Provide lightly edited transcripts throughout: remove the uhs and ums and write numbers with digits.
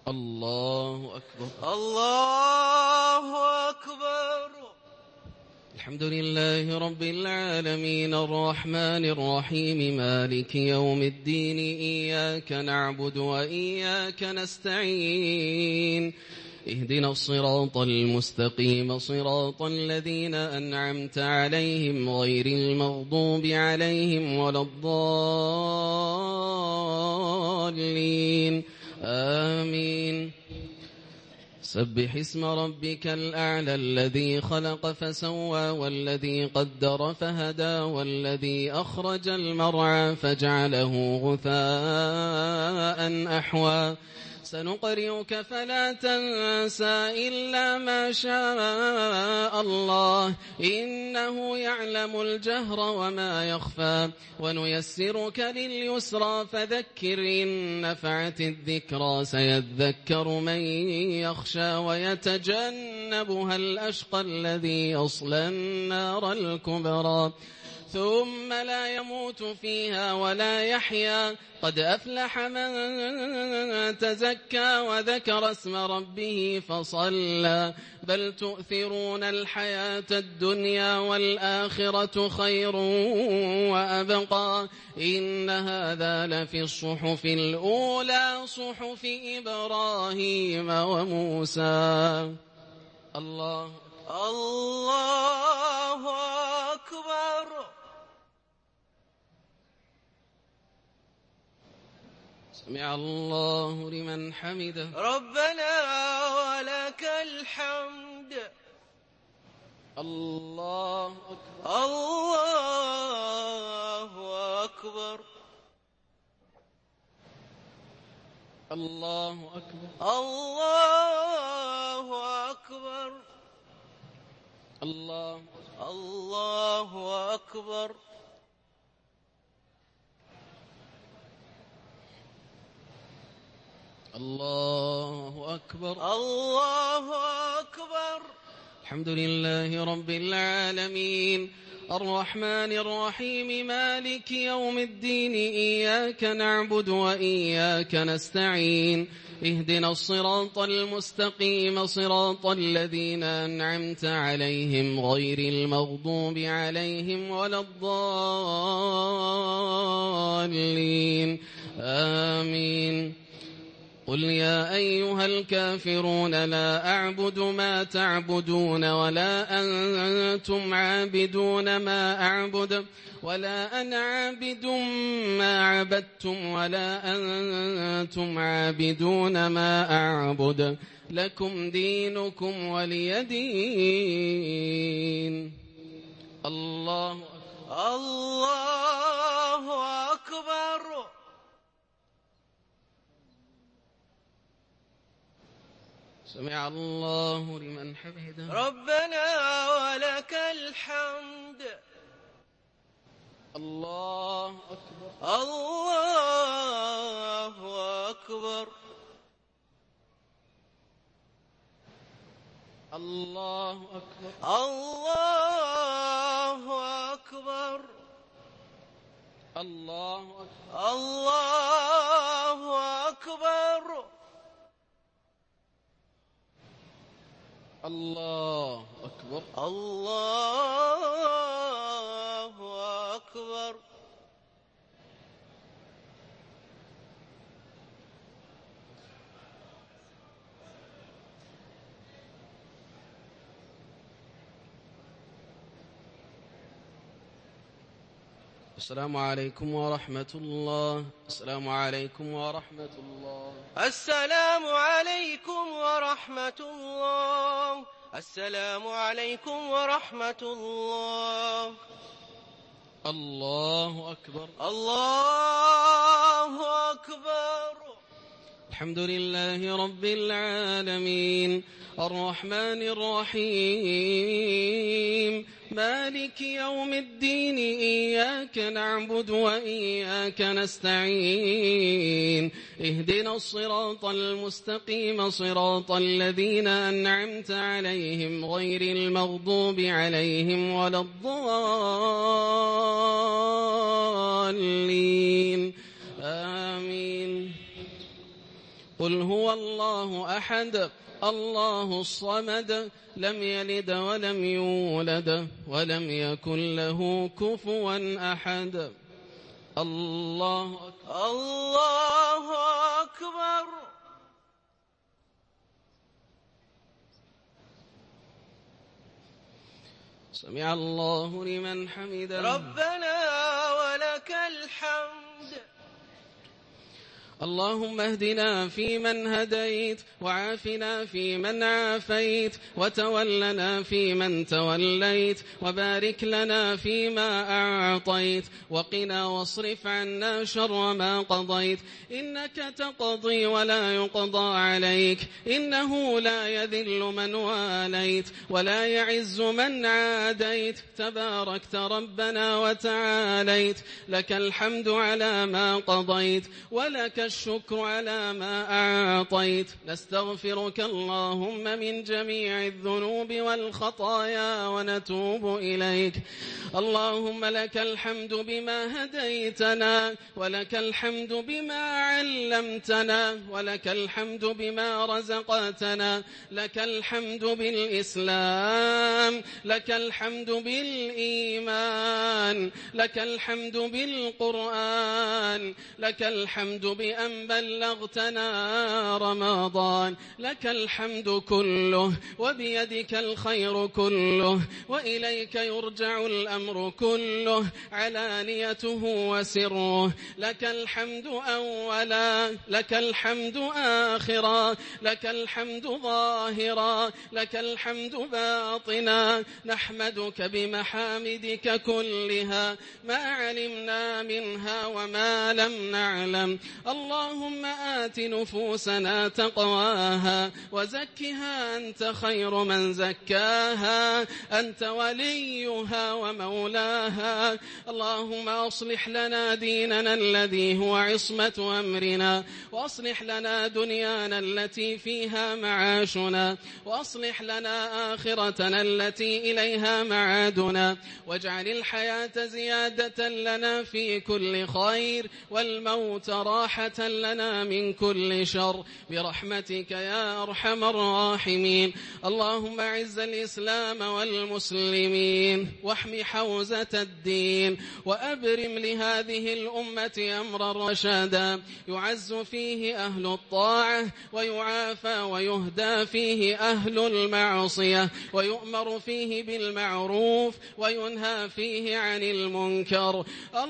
الله أكبر. الله أكبر. الحمد لله رب العالمين الرحمن الرحيم مالك يوم الدين إياك نعبد وإياك نستعين اهدنا الصراط المستقيم صراط الذين أنعمت عليهم غير المغضوب عليهم ولا الضالين آمين. سبح اسم ربك الأعلى الذي خلق فسوى والذي قدر فهدى والذي أخرج المرعى فجعله غثاء أحوى سنقرئك فلا تنسى إلا ما شاء الله إنه يعلم الجهر وما يخفى ونيسرك لليسرى فذكر إن نفعت الذكرى سيذكر من يخشى ويتجنبها الأشقى الذي يصلى النار الكبرى ثم لا يموت فيها ولا يحيا قد أفلح من تزكى وذكر اسم ربه فصلى بل تؤثرون الحياة الدنيا والآخرة خير وأبقى إن هذا لفي الصحف الأولى صحف إبراهيم وموسى. الله أكبر. سمع الله لمن حمده ربنا ولك الحمد. الله أكبر. الله أكبر. الله أكبر. الله أكبر. الله أكبر. الله أكبر. الله أكبر. الحمد لله رب العالمين الرحمن الرحيم مالك يوم الدين إياك نعبد وإياك نستعين اهدنا الصراط المستقيم صراط الذين أنعمت عليهم غير المغضوب عليهم ولا الضالين آمين. قل يا أيها الكافرون لا أعبد ما تعبدون ولا أنتم عابدون ما أعبد ولا أنا عابد ما عبدتم ولا أنتم عابدون ما أعبد لكم دينكم ولي دين. الله أكبر. سمع الله لمن حمده ربنا ولك الحمد. الله أكبر. الله أكبر. الله أكبر. الله أكبر. الله أكبر. الله أكبر. الله أكبر. الله أكبر. السلام عليكم ورحمة الله. السلام عليكم ورحمة الله. السلام عليكم ورحمة الله. السلام عليكم ورحمة الله. الله أكبر. الله أكبر. الحمد لله رب العالمين الرحمن الرحيم مالك يوم الدين إياك نعبد وإياك نستعين اهدنا الصراط المستقيم صراط الذين أنعمت عليهم غير المغضوب عليهم ولا الضالين آمين. قل هو الله أحد الله الصمد لم يلد ولم يولد ولم يكن له كفوا أحد. الله أكبر. الله أكبر. سمع الله لمن حمده. ربنا ولك الحمد. اللهم اهدنا فيمن هديت وعافنا فيمن عافيت وتولنا فيمن توليت وبارك لنا فيما أعطيت وقنا واصرف عنا شر ما قضيت إنك تقضي ولا يقضى عليك إنه لا يذل من واليت ولا يعز من عاديت تباركت ربنا وتعاليت لك الحمد على ما قضيت ولك الشكر على ما أعطيت نستغفرك اللهم من جميع الذنوب والخطايا ونتوب إليك. اللهم لك الحمد بما هديتنا ولك الحمد بما علمتنا ولك الحمد بما رزقتنا لك الحمد بالإسلام لك الحمد بالإيمان لك الحمد بالقرآن لك الحمد بأن بلغتنا رمضان لك الحمد كله وبيدك الخير كله وإليك يرجع الأمر كله علانيته وسره لك الحمد أولا لك الحمد آخرا لك الحمد ظاهرا لك الحمد باطنا نحمدك بمحامدك كلها ما علمنا منها وما لم نعلم. اللهم آت نفوسنا تقواها وزكها أنت خير من زكاها أنت وليها ومولاها. اللهم أصلح لنا ديننا الذي هو عصمة أمرنا وأصلح لنا دنيانا التي فيها معاشنا وأصلح لنا آخرتنا التي إليها معادنا واجعل الحياة زيادة لنا في كل خير والموت راحة لنا من كل شر برحمتك يا أرحم الراحمين. اللهم أعز الإسلام والمسلمين واحم حوزة الدين وأبرم لهذه الأمة أمرا رشادا يعز فيه أهل الطاعة ويعافى ويهدى فيه أهل المعصية ويؤمر فيه بالمعروف وينهى فيه عن المنكر.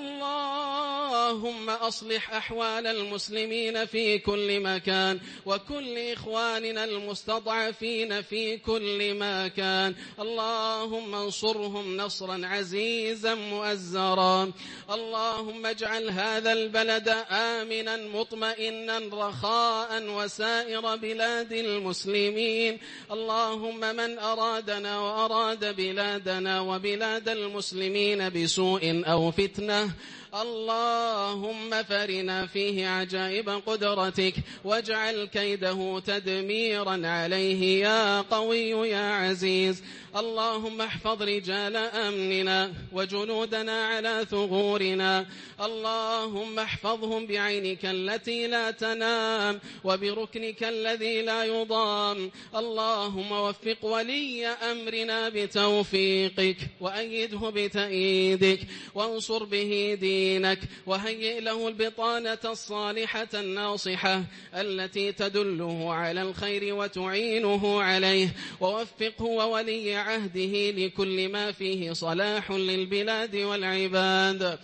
اللهم أصلح أحوال المسلمين في كل مكان وكل إخواننا المستضعفين في كل مكان. اللهم انصرهم نصرا عزيزا مؤزرا. اللهم اجعل هذا البلد آمنا مطمئنا رخاء وسائر بلاد المسلمين. اللهم من أرادنا وأراد بلادنا وبلاد المسلمين بسوء أو فتنة اللهم فرنا فيه عجائب قدرتك واجعل كيده تدميرا عليه يا قوي يا عزيز. اللهم احفظ رجال أمننا وجنودنا على ثغورنا. اللهم احفظهم بعينك التي لا تنام وبركنك الذي لا يضام. اللهم وفق ولي أمرنا بتوفيقك وأيده بتأييدك وانصر به دينك وهيئ له البطانة الصالحة الناصحة التي تدله على الخير وتعينه عليه ووفقه وولي عهده لكل ما فيه صلاح للبلاد والعباد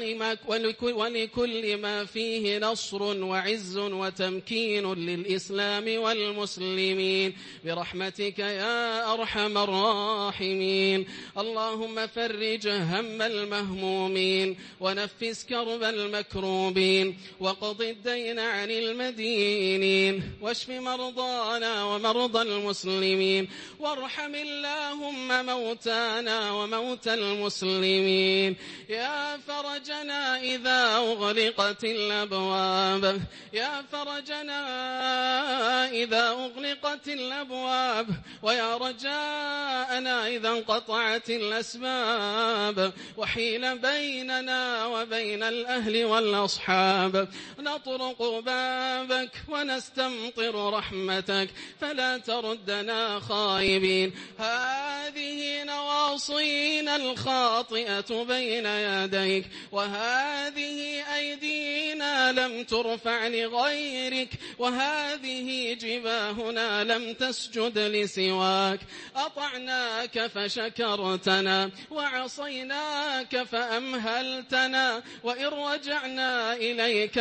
ولكل ما فيه نصر وعز وتمكين للإسلام والمسلمين برحمتك يا أرحم الراحمين. اللهم فرج هم المهمومين ونفس كرب المكروبين وقض الدين عن المدينين واشف مرضانا ومرضى المسلمين وارحم اللهم موتانا وموتى المسلمين. يا فرجنا إذا أغلقت الأبواب يا فرجنا إذا أغلقت الأبواب ويا رجاءنا إذا انقطعت الأسباب وحيل بيننا وبين الأهل والأصحاب. ونطرق بابك ونستمطر رحمتك فلا تردنا خائبين. هذه نواصينا الخاطئة بين يديك، وهذه أيدينا لم ترفع لغيرك، وهذه جباهنا لم تسجد لسواك. أطعناك فشكرتنا، وعصيناك فأمهلتنا، وإن رجعنا إليك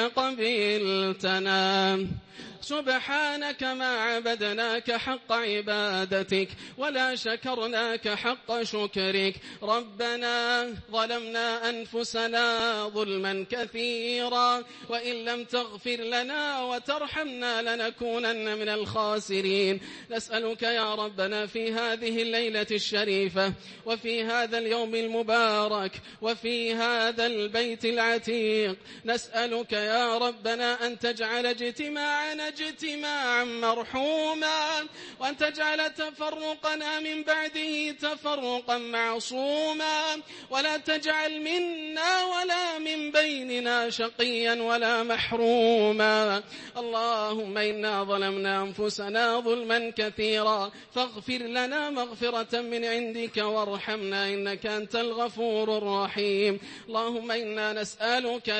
قبلتنا. سبحانك ما عبدناك حق عبادتك ولا شكرناك حق شكرك. ربنا ظلمنا أنفسنا ظلما كثيرا، وإن لم تغفر لنا وترحمنا لنكونن من الخاسرين. نسألك يا ربنا في هذه الليلة الشريفة، وفي هذا اليوم المبارك، وفي هذا البيت العتيق، نسألك يا ربنا أن تجعل اجتماعنا اجتماعا مرحوما، وأن تجعل تفرقنا من بعده تفرقا معصوما، ولا تجعل منا ولا من بيننا شقيا ولا محروما. اللهم إنا ظلمنا أنفسنا ظلما كثيرا، فاغفر لنا مغفرة من عندك وارحمنا إنك أنت الغفور الرحيم. اللهم إنا نسألك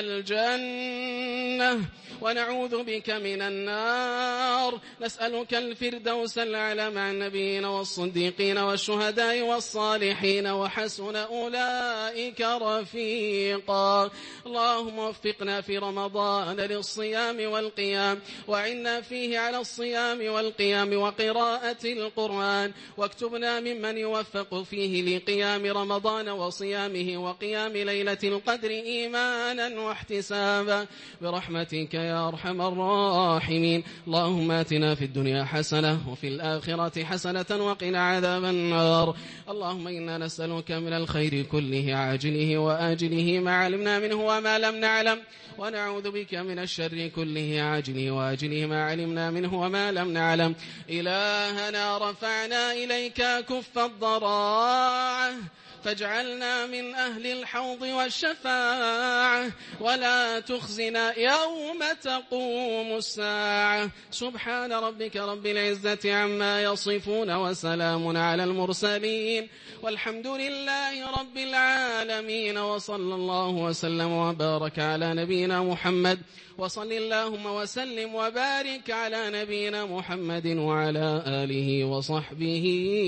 الجنة ونعوذ بك من النار. نسألك الفردوس الأعلى مع النبيين والصديقين والشهداء والصالحين وحسن أولئك رفيقا. اللهم وفقنا في رمضان للصيام والقيام، وعنا فيه على الصيام والقيام وقراءة القرآن، واكتبنا ممن يوفق فيه لقيام رمضان وصيامه وقيام ليلة القدر إيمانا واحتسابا برحمتك يا أرحم الراحمين. اللهم آتنا في الدنيا حسنة وفي الآخرة حسنة وقنا عذاب النار. اللهم إنا نسألك من الخير كله عاجله وآجله ما علمنا منه وما لم نعلم، ونعوذ بك من الشر كله عاجله وآجله ما علمنا منه وما لم نعلم. إلهنا رفعنا إليك كف الضراعة، فاجعلنا من أهل الحوض والشفاعة، ولا تخزنا يوم تقوم الساعة. سبحان ربك رب العزة عما يصفون، وسلام على المرسلين، والحمد لله رب العالمين. وصلى الله وسلم وبارك على نبينا محمد، وصل اللهم وسلم وبارك على نبينا محمد وعلى آله وصحبه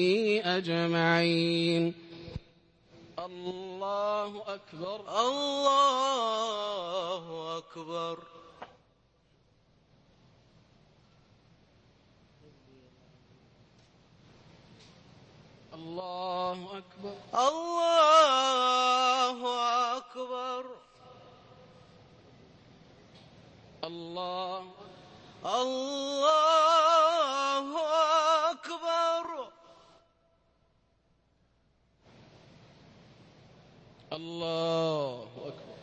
أجمعين. الله أكبر الله أكبر. الله أكبر الله أكبر. الله الله أكبر. الله أكبر.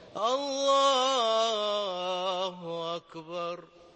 الله أكبر.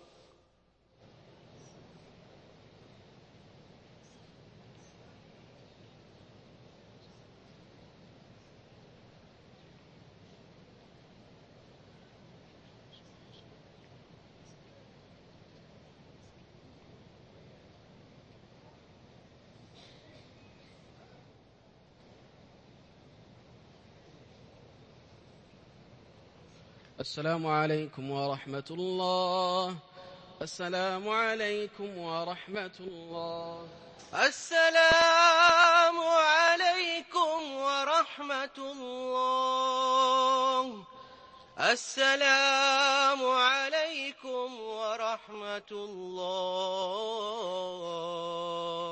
السلام عليكم ورحمة الله. السلام عليكم ورحمة الله. السلام عليكم ورحمة الله. السلام عليكم ورحمة الله.